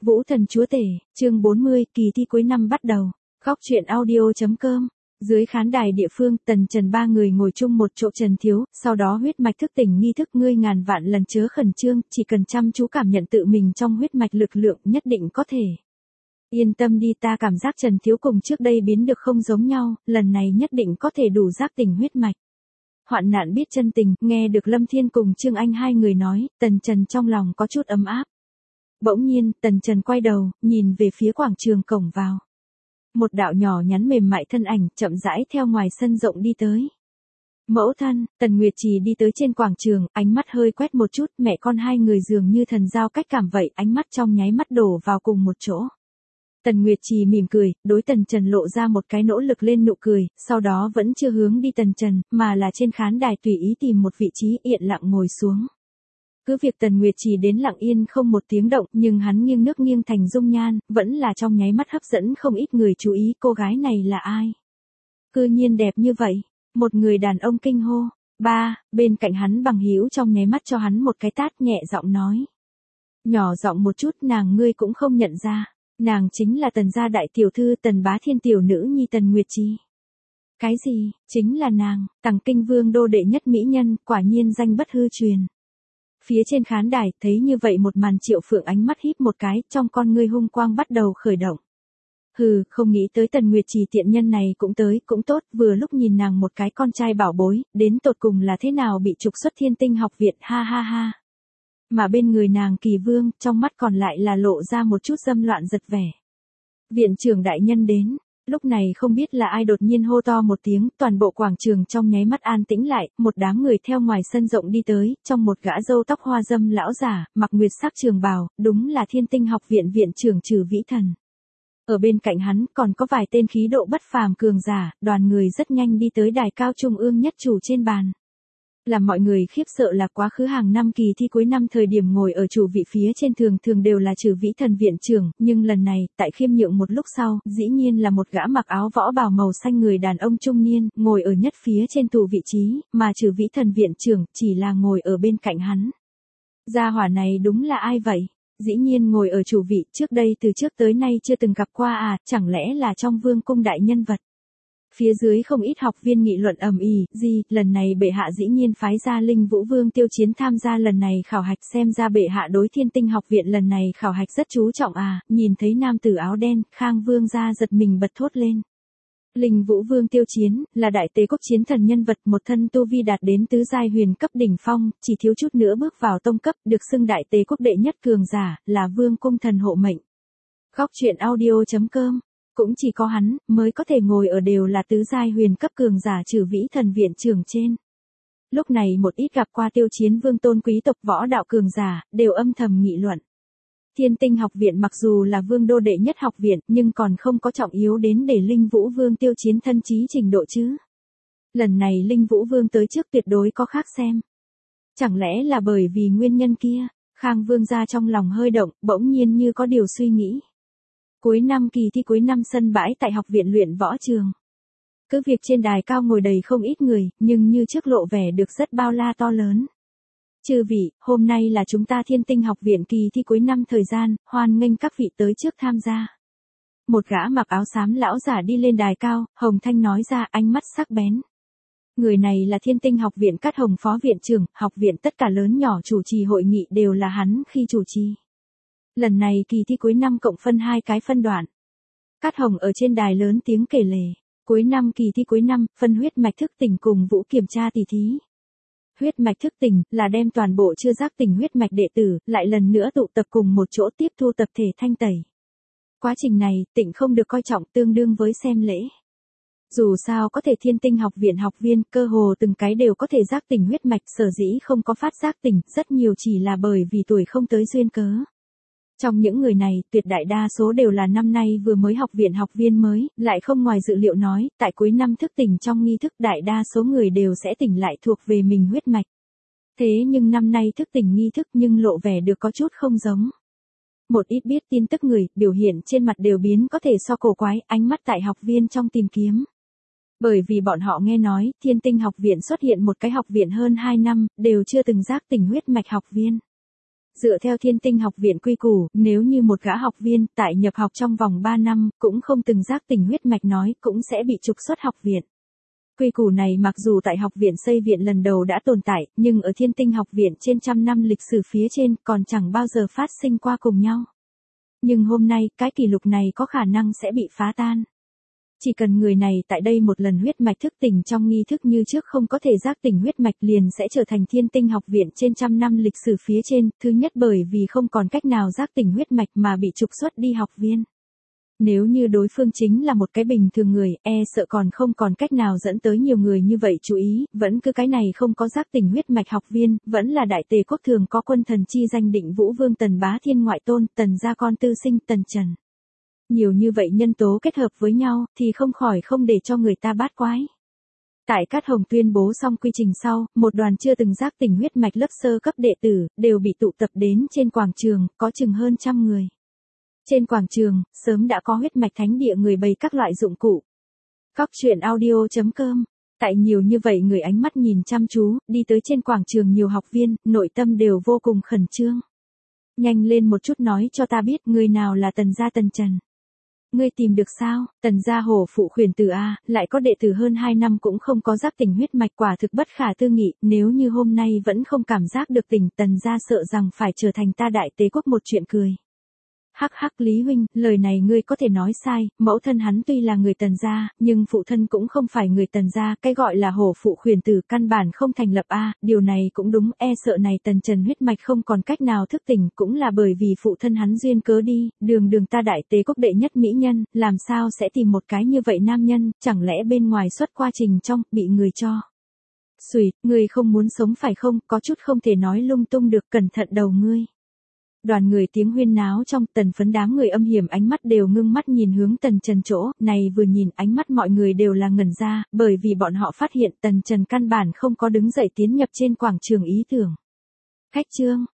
Vũ Thần Chúa Tể, chương 40, kỳ thi cuối năm bắt đầu. Góc truyện audio.com. Dưới khán đài địa phương, Tần Trần ba người ngồi chung một chỗ Trần Thiếu, sau đó huyết mạch thức tỉnh nghi thức ngươi ngàn vạn lần chớ khẩn trương, chỉ cần chăm chú cảm nhận tự mình trong huyết mạch lực lượng nhất định có thể. Yên tâm đi, ta cảm giác Trần Thiếu cùng trước đây biến được không giống nhau, lần này nhất định có thể đủ giác tỉnh huyết mạch. Hoạn nạn biết chân tình, nghe được Lâm Thiên cùng Trương Anh hai người nói, Tần Trần trong lòng có chút ấm áp. Bỗng nhiên, Tần Trần quay đầu, nhìn về phía quảng trường cổng vào. Một đạo nhỏ nhắn mềm mại thân ảnh, chậm rãi theo ngoài sân rộng đi tới. Mẫu thân, Tần Nguyệt Trì đi tới trên quảng trường, ánh mắt hơi quét một chút, mẹ con hai người dường như thần giao cách cảm vậy, ánh mắt trong nháy mắt đổ vào cùng một chỗ. Tần Nguyệt Trì mỉm cười, đối Tần Trần lộ ra một cái nỗ lực lên nụ cười, sau đó vẫn chưa hướng đi Tần Trần, mà là trên khán đài tùy ý tìm một vị trí yên lặng ngồi xuống. Cứ việc Tần Nguyệt Trì đến lặng yên không một tiếng động, nhưng hắn nghiêng nước nghiêng thành dung nhan, vẫn là trong nháy mắt hấp dẫn không ít người chú ý cô gái này là ai. Cư nhiên đẹp như vậy, một người đàn ông kinh hô, ba, bên cạnh hắn bằng hữu trong nháy mắt cho hắn một cái tát nhẹ giọng nói. Nhỏ giọng một chút, nàng ngươi cũng không nhận ra, nàng chính là Tần gia đại tiểu thư Tần Bá Thiên tiểu nữ nhi Tần Nguyệt Trì. Cái gì, chính là nàng, Tằng Kinh Vương đô đệ nhất mỹ nhân, quả nhiên danh bất hư truyền. Phía trên khán đài, thấy như vậy một màn Triệu Phượng ánh mắt híp một cái, trong con ngươi hung quang bắt đầu khởi động. Hừ, không nghĩ tới Tần Nguyệt Trì tiện nhân này cũng tới, cũng tốt, vừa lúc nhìn nàng một cái con trai bảo bối, đến tột cùng là thế nào bị trục xuất Thiên Tinh học viện, ha ha ha. Mà bên người nàng Kỳ Vương, trong mắt còn lại là lộ ra một chút dâm loạn giật vẻ. Viện trưởng đại nhân đến. Lúc này không biết là ai đột nhiên hô to một tiếng, toàn bộ quảng trường trong nháy mắt an tĩnh lại, một đám người theo ngoài sân rộng đi tới, trong một gã râu tóc hoa dâm lão giả, mặc nguyệt sắc trường bào, đúng là Thiên Tinh học viện viện trưởng Trừ Vĩ Thần. Ở bên cạnh hắn còn có vài tên khí độ bất phàm cường giả, đoàn người rất nhanh đi tới đài cao trung ương nhất chủ trên bàn. Làm mọi người khiếp sợ là quá khứ hàng năm kỳ thi cuối năm thời điểm ngồi ở chủ vị phía trên thường đều là Trừ Vĩ Thần viện trưởng, nhưng lần này, tại khiêm nhượng một lúc sau, dĩ nhiên là một gã mặc áo võ bào màu xanh người đàn ông trung niên, ngồi ở nhất phía trên tủ vị trí, mà Trừ Vĩ Thần viện trưởng chỉ là ngồi ở bên cạnh hắn. Gia hỏa này đúng là ai vậy? Dĩ nhiên ngồi ở chủ vị, trước đây từ trước tới nay chưa từng gặp qua à, chẳng lẽ là trong vương cung đại nhân vật? Phía dưới không ít học viên nghị luận ầm ĩ, lần này bệ hạ dĩ nhiên phái ra Linh Vũ Vương Tiêu Chiến tham gia lần này khảo hạch, xem ra bệ hạ đối Thiên Tinh học viện lần này khảo hạch rất chú trọng à, nhìn thấy nam tử áo đen, Khang Vương gia giật mình bật thốt lên. Linh Vũ Vương Tiêu Chiến, là đại tế quốc chiến thần nhân vật, một thân tu vi đạt đến tứ giai huyền cấp đỉnh phong, chỉ thiếu chút nữa bước vào tông cấp, được xưng đại tế quốc đệ nhất cường giả, là vương cung thần hộ mệnh. Góc truyện audio.com. Cũng chỉ có hắn, mới có thể ngồi ở đều là tứ giai huyền cấp cường giả Trừ Vĩ Thần viện trưởng trên. Lúc này một ít gặp qua Tiêu Chiến vương tôn quý tộc võ đạo cường giả, đều âm thầm nghị luận. Thiên Tinh học viện mặc dù là vương đô đệ nhất học viện, nhưng còn không có trọng yếu đến để Linh Vũ Vương Tiêu Chiến thân trí trình độ chứ. Lần này Linh Vũ Vương tới trước tuyệt đối có khác xem. Chẳng lẽ là bởi vì nguyên nhân kia, Khang Vương gia trong lòng hơi động, bỗng nhiên như có điều suy nghĩ. Cuối năm kỳ thi cuối năm sân bãi tại học viện luyện võ trường. Cứ việc trên đài cao ngồi đầy không ít người, nhưng như trước lộ vẻ được rất bao la to lớn. Chư vị, hôm nay là chúng ta Thiên Tinh học viện kỳ thi cuối năm thời gian, hoan nghênh các vị tới trước tham gia. Một gã mặc áo xám lão giả đi lên đài cao, hồng thanh nói ra, ánh mắt sắc bén. Người này là Thiên Tinh học viện Cát Hồng phó viện trưởng, học viện tất cả lớn nhỏ chủ trì hội nghị đều là hắn khi chủ trì. Lần này kỳ thi cuối năm cộng phân hai cái phân đoạn. Cát Hồng ở trên đài lớn tiếng kể lể. Cuối năm kỳ thi cuối năm, phân huyết mạch thức tỉnh cùng vũ kiểm tra tỷ thí. Huyết mạch thức tỉnh là đem toàn bộ chưa giác tỉnh huyết mạch đệ tử, lại lần nữa tụ tập cùng một chỗ tiếp thu tập thể thanh tẩy. Quá trình này, tỉnh không được coi trọng tương đương với xem lễ. Dù sao có thể Thiên Tinh học viện học viên, cơ hồ từng cái đều có thể giác tỉnh huyết mạch, sở dĩ không có phát giác tỉnh, rất nhiều chỉ là bởi vì tuổi không tới duyên cớ. Trong những người này, tuyệt đại đa số đều là năm nay vừa mới học viện học viên mới, lại không ngoài dự liệu nói, tại cuối năm thức tỉnh trong nghi thức đại đa số người đều sẽ tỉnh lại thuộc về mình huyết mạch. Thế nhưng năm nay thức tỉnh nghi thức nhưng lộ vẻ được có chút không giống. Một ít biết tin tức người, biểu hiện trên mặt đều biến có thể so cổ quái, ánh mắt tại học viên trong tìm kiếm. Bởi vì bọn họ nghe nói, Thiên Tinh học viện xuất hiện một cái học viện hơn 2 năm, đều chưa từng giác tỉnh huyết mạch học viên. Dựa theo Thiên Tinh học viện quy củ, nếu như một gã học viên tại nhập học trong vòng 3 năm, cũng không từng giác tỉnh huyết mạch nói, cũng sẽ bị trục xuất học viện. Quy củ này mặc dù tại học viện xây viện lần đầu đã tồn tại, nhưng ở Thiên Tinh học viện trên trăm năm lịch sử phía trên còn chẳng bao giờ phát sinh qua cùng nhau. Nhưng hôm nay, cái kỷ lục này có khả năng sẽ bị phá tan. Chỉ cần người này tại đây một lần huyết mạch thức tỉnh trong nghi thức như trước không có thể giác tỉnh huyết mạch liền sẽ trở thành Thiên Tinh học viện trên trăm năm lịch sử phía trên, thứ nhất bởi vì không còn cách nào giác tỉnh huyết mạch mà bị trục xuất đi học viên. Nếu như đối phương chính là một cái bình thường người, sợ còn không còn cách nào dẫn tới nhiều người như vậy chú ý, vẫn cứ cái này không có giác tỉnh huyết mạch học viên, vẫn là đại tề quốc thường có quân thần chi danh Định Vũ Vương Tần Bá Thiên ngoại tôn, Tần gia con tư sinh Tần Trần. Nhiều như vậy nhân tố kết hợp với nhau, thì không khỏi không để cho người ta bát quái. Tại Cát Hồng tuyên bố xong quy trình sau, một đoàn chưa từng giác tỉnh huyết mạch lớp sơ cấp đệ tử, đều bị tụ tập đến trên quảng trường, có chừng hơn 100 người. Trên quảng trường, sớm đã có huyết mạch thánh địa người bày các loại dụng cụ. Cóc truyện audio.com. Tại nhiều như vậy người ánh mắt nhìn chăm chú, đi tới trên quảng trường nhiều học viên, nội tâm đều vô cùng khẩn trương. Nhanh lên một chút nói cho ta biết người nào là Tần gia Tần Trần. Ngươi tìm được sao? Tần gia hổ phụ khuyển tử A, lại có đệ tử hơn 2 năm cũng không có giác tỉnh huyết mạch, quả thực bất khả tư nghị, nếu như hôm nay vẫn không cảm giác được tỉnh, Tần gia sợ rằng phải trở thành ta đại tế quốc một chuyện cười. Hắc hắc Lý huynh, lời này ngươi có thể nói sai, mẫu thân hắn tuy là người Tần gia, nhưng phụ thân cũng không phải người Tần gia, cái gọi là hổ phụ khuyển tử căn bản không thành lập a, điều này cũng đúng, sợ này Tần Trần huyết mạch không còn cách nào thức tỉnh, cũng là bởi vì phụ thân hắn duyên cớ đi, đường ta đại tế quốc đệ nhất mỹ nhân, làm sao sẽ tìm một cái như vậy nam nhân, chẳng lẽ bên ngoài xuất quá trình trong, bị người cho. Xùi, ngươi không muốn sống phải không, có chút không thể nói lung tung được, cẩn thận đầu ngươi. Đoàn người tiếng huyên náo trong, Tần Phấn đám người âm hiểm ánh mắt đều ngưng mắt nhìn hướng Tần Trần chỗ, này vừa nhìn ánh mắt mọi người đều là ngẩn ra, bởi vì bọn họ phát hiện Tần Trần căn bản không có đứng dậy tiến nhập trên quảng trường ý tưởng. Khách trương,